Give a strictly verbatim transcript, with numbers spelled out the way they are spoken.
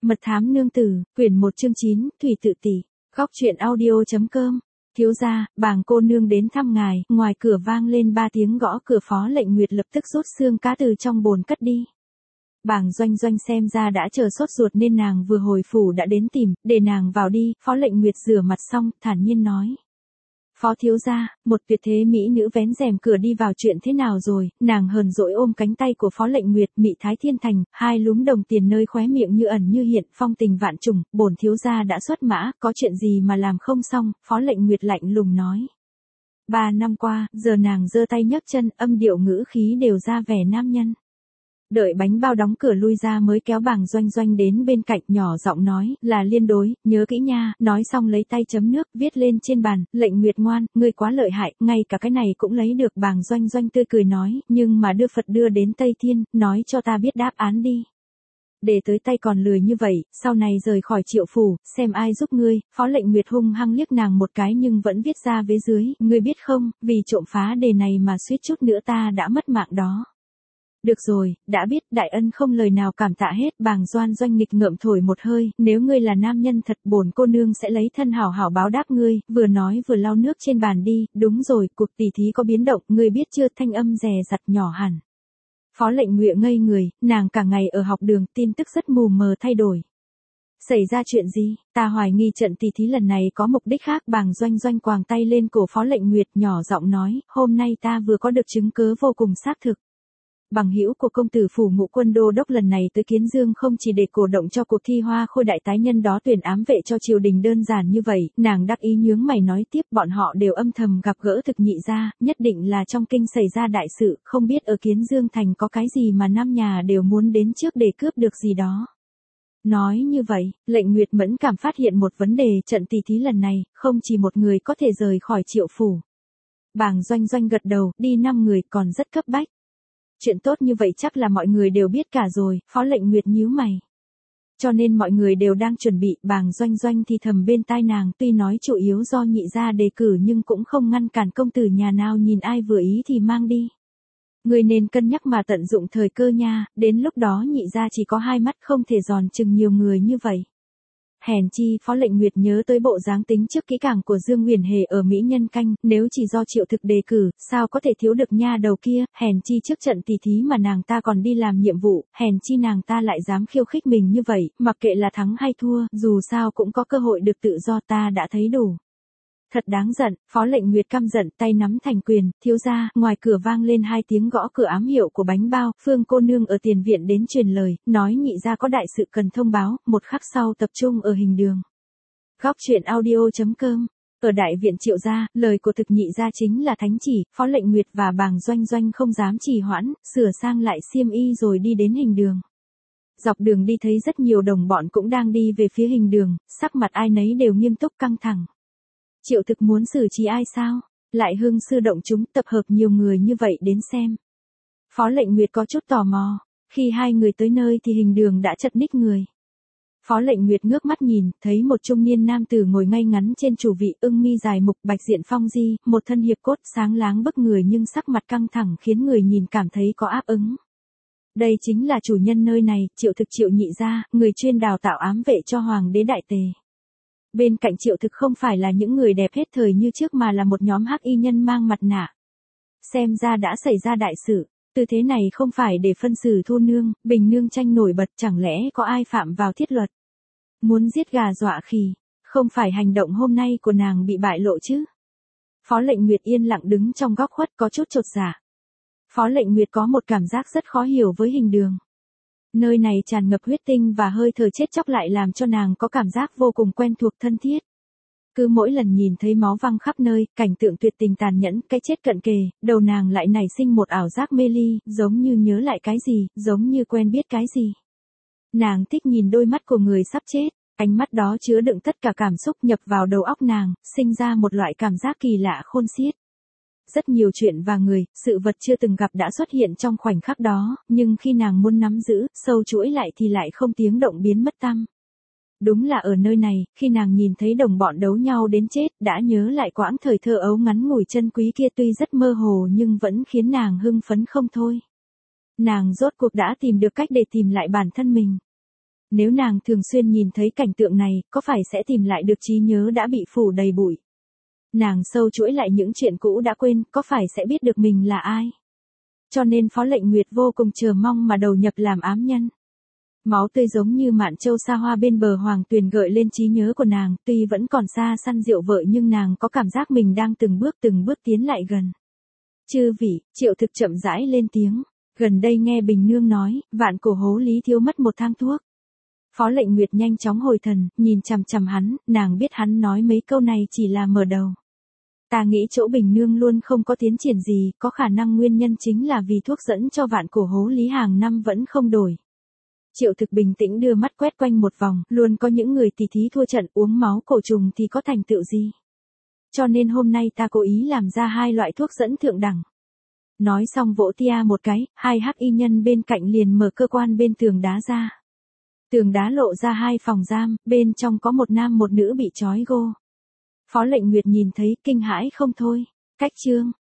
Mật thám nương tử, quyển một chương chín, Thủy tự tỷ, góc truyện audio.com. Thiếu gia, bàng cô nương đến thăm ngài, ngoài cửa vang lên ba tiếng gõ cửa. Phó Lệnh Nguyệt lập tức rút xương cá từ trong bồn cất đi. Bàng Doanh Doanh xem ra đã chờ sốt ruột nên nàng vừa hồi phủ đã đến tìm, để nàng vào đi. Phó Lệnh Nguyệt rửa mặt xong, thản nhiên nói. Phó thiếu gia, một tuyệt thế mỹ nữ vén rèm cửa đi vào, chuyện thế nào rồi? Nàng hờn dỗi ôm cánh tay của Phó Lệnh Nguyệt, mị thái thiên thành, hai lúm đồng tiền nơi khóe miệng như ẩn như hiện, phong tình vạn trùng. Bổn thiếu gia đã xuất mã, có chuyện gì mà làm không xong? Phó Lệnh Nguyệt lạnh lùng nói. Ba năm qua, giờ nàng giơ tay nhấc chân, âm điệu ngữ khí đều ra vẻ nam nhân. Đợi bánh bao đóng cửa lui ra mới kéo Bàng Doanh Doanh đến bên cạnh, nhỏ giọng nói, là liên đối, nhớ kỹ nha. Nói xong lấy tay chấm nước, viết lên trên bàn. Lệnh Nguyệt ngoan, ngươi quá lợi hại, ngay cả cái này cũng lấy được. Bàng Doanh Doanh tươi cười nói, nhưng mà đưa Phật đưa đến Tây Thiên, nói cho ta biết đáp án đi. Để tới tay còn lười như vậy, sau này rời khỏi Triệu phủ, xem ai giúp ngươi. Phó Lệnh Nguyệt hung hăng liếc nàng một cái nhưng vẫn viết ra vế dưới, ngươi biết không, vì trộm phá đề này mà suýt chút nữa ta đã mất mạng đó. Được rồi, đã biết. Đại ân không lời nào cảm tạ hết. Bàng Doan Doanh nghịch ngợm thổi một hơi, nếu ngươi là nam nhân thật, bổn cô nương sẽ lấy thân hảo hảo báo đáp ngươi. Vừa nói vừa lau nước trên bàn đi. Đúng rồi, cuộc tỉ thí có biến động, ngươi biết chưa? Thanh âm dè dặt nhỏ hẳn. Phó Lệnh Nguyệt ngây người, nàng cả ngày ở học đường, tin tức rất mù mờ thay đổi. Xảy ra chuyện gì? Ta hoài nghi trận tỉ thí lần này có mục đích khác. Bàng Doanh Doanh quàng tay lên cổ Phó Lệnh Nguyệt, nhỏ giọng nói, hôm nay ta vừa có được chứng cứ vô cùng xác thực. Bằng hữu của công tử phủ Ngũ Quân đô đốc lần này tới Kiến Dương không chỉ để cổ động cho cuộc thi hoa khôi đại tái nhân đó tuyển ám vệ cho triều đình đơn giản như vậy. Nàng đắc ý nhướng mày nói tiếp, bọn họ đều âm thầm gặp gỡ thực nhị gia, nhất định là trong kinh xảy ra đại sự, không biết ở Kiến Dương thành có cái gì mà năm nhà đều muốn đến trước để cướp được gì đó. Nói như vậy, Lệnh Nguyệt mẫn cảm phát hiện một vấn đề, trận tỉ thí lần này, không chỉ một người có thể rời khỏi Triệu phủ. Bàng Doanh Doanh gật đầu, đi năm người, còn rất cấp bách. Chuyện tốt như vậy chắc là mọi người đều biết cả rồi. Phó Lệnh Nguyệt nhíu mày. Cho nên mọi người đều đang chuẩn bị. Bàng Doanh Doanh thì thầm bên tai nàng, tuy nói chủ yếu do nhị gia đề cử nhưng cũng không ngăn cản công tử nhà nào nhìn ai vừa ý thì mang đi. Người nên cân nhắc mà tận dụng thời cơ nha, đến lúc đó nhị gia chỉ có hai mắt không thể giòn chừng nhiều người như vậy. Hèn chi, Phó Lệnh Nguyệt nhớ tới bộ dáng tính trước kỹ càng của Dương Huyền Hề ở Mỹ Nhân Canh, nếu chỉ do Triệu Thực đề cử, sao có thể thiếu được nha đầu kia. Hèn chi trước trận tỉ thí mà nàng ta còn đi làm nhiệm vụ, hèn chi nàng ta lại dám khiêu khích mình như vậy, mặc kệ là thắng hay thua, dù sao cũng có cơ hội được tự do, ta đã thấy đủ. Thật đáng giận. Phó Lệnh Nguyệt căm giận, tay nắm thành quyền. Thiếu gia, ngoài cửa vang lên hai tiếng gõ cửa ám hiệu của bánh bao. Phương cô nương ở tiền viện đến truyền lời, nói nhị gia có đại sự cần thông báo. Một khắc sau tập trung ở hình đường. Góc truyện audio.com. Ở đại viện Triệu gia, lời của thực nhị gia chính là thánh chỉ. Phó Lệnh Nguyệt và Bàng Doanh Doanh không dám trì hoãn, sửa sang lại xiêm y rồi đi đến hình đường. Dọc đường đi thấy rất nhiều đồng bọn cũng đang đi về phía hình đường, sắc mặt ai nấy đều nghiêm túc căng thẳng. Triệu Thực muốn xử trí ai sao? Lại hưng sư động chúng, tập hợp nhiều người như vậy đến xem. Phó Lệnh Nguyệt có chút tò mò. Khi hai người tới nơi thì hình đường đã chật ních người. Phó Lệnh Nguyệt ngước mắt nhìn, thấy một trung niên nam tử ngồi ngay ngắn trên chủ vị, ưng mi dài mục, bạch diện phong di, một thân hiệp cốt sáng láng bức người nhưng sắc mặt căng thẳng khiến người nhìn cảm thấy có áp ứng. Đây chính là chủ nhân nơi này, Triệu Thực Triệu nhị gia, người chuyên đào tạo ám vệ cho Hoàng đế Đại Tề. Bên cạnh Triệu Thực không phải là những người đẹp hết thời như trước mà là một nhóm hắc y nhân mang mặt nạ. Xem ra đã xảy ra đại sự, tư thế này không phải để phân xử Thu nương, Bình nương tranh nổi bật, chẳng lẽ có ai phạm vào thiết luật. Muốn giết gà dọa khỉ, không phải hành động hôm nay của nàng bị bại lộ chứ. Phó Lệnh Nguyệt yên lặng đứng trong góc khuất có chút chột dạ. Phó Lệnh Nguyệt có một cảm giác rất khó hiểu với hình đường. Nơi này tràn ngập huyết tinh và hơi thở chết chóc lại làm cho nàng có cảm giác vô cùng quen thuộc thân thiết. Cứ mỗi lần nhìn thấy máu văng khắp nơi, cảnh tượng tuyệt tình tàn nhẫn, cái chết cận kề, đầu nàng lại nảy sinh một ảo giác mê ly, giống như nhớ lại cái gì, giống như quen biết cái gì. Nàng thích nhìn đôi mắt của người sắp chết, ánh mắt đó chứa đựng tất cả cảm xúc nhập vào đầu óc nàng, sinh ra một loại cảm giác kỳ lạ khôn xiết. Rất nhiều chuyện và người, sự vật chưa từng gặp đã xuất hiện trong khoảnh khắc đó, nhưng khi nàng muốn nắm giữ, sâu chuỗi lại thì lại không tiếng động biến mất tăm. Đúng là ở nơi này, khi nàng nhìn thấy đồng bọn đấu nhau đến chết, đã nhớ lại quãng thời thơ ấu ngắn ngủi chân quý kia tuy rất mơ hồ nhưng vẫn khiến nàng hưng phấn không thôi. Nàng rốt cuộc đã tìm được cách để tìm lại bản thân mình. Nếu nàng thường xuyên nhìn thấy cảnh tượng này, có phải sẽ tìm lại được trí nhớ đã bị phủ đầy bụi? Nàng sâu chuỗi lại những chuyện cũ đã quên, có phải sẽ biết được mình là ai? Cho nên Phó Lệnh Nguyệt vô cùng chờ mong mà đầu nhập làm ám nhân. Máu tươi giống như mạn châu xa hoa bên bờ hoàng tuyền gợi lên trí nhớ của nàng, tuy vẫn còn xa săn rượu vợi nhưng nàng có cảm giác mình đang từng bước từng bước tiến lại gần. Chư vị, Triệu Thực chậm rãi lên tiếng, gần đây nghe Bình Nương nói, vạn cổ hố lý thiếu mất một thang thuốc. Phó Lệnh Nguyệt nhanh chóng hồi thần, nhìn chằm chằm hắn, nàng biết hắn nói mấy câu này chỉ là mở đầu. Ta nghĩ chỗ Bình Nương luôn không có tiến triển gì, có khả năng nguyên nhân chính là vì thuốc dẫn cho vạn cổ hố lý hàng năm vẫn không đổi. Triệu Thực bình tĩnh đưa mắt quét quanh một vòng, luôn có những người tỉ thí thua trận uống máu cổ trùng thì có thành tựu gì. Cho nên hôm nay ta cố ý làm ra hai loại thuốc dẫn thượng đẳng. Nói xong vỗ tia một cái, hai hắc y nhân bên cạnh liền mở cơ quan bên tường đá ra. Tường đá lộ ra hai phòng giam, bên trong có một nam một nữ bị trói gô. Phó Lệnh Nguyệt nhìn thấy kinh hãi không thôi. Cách chương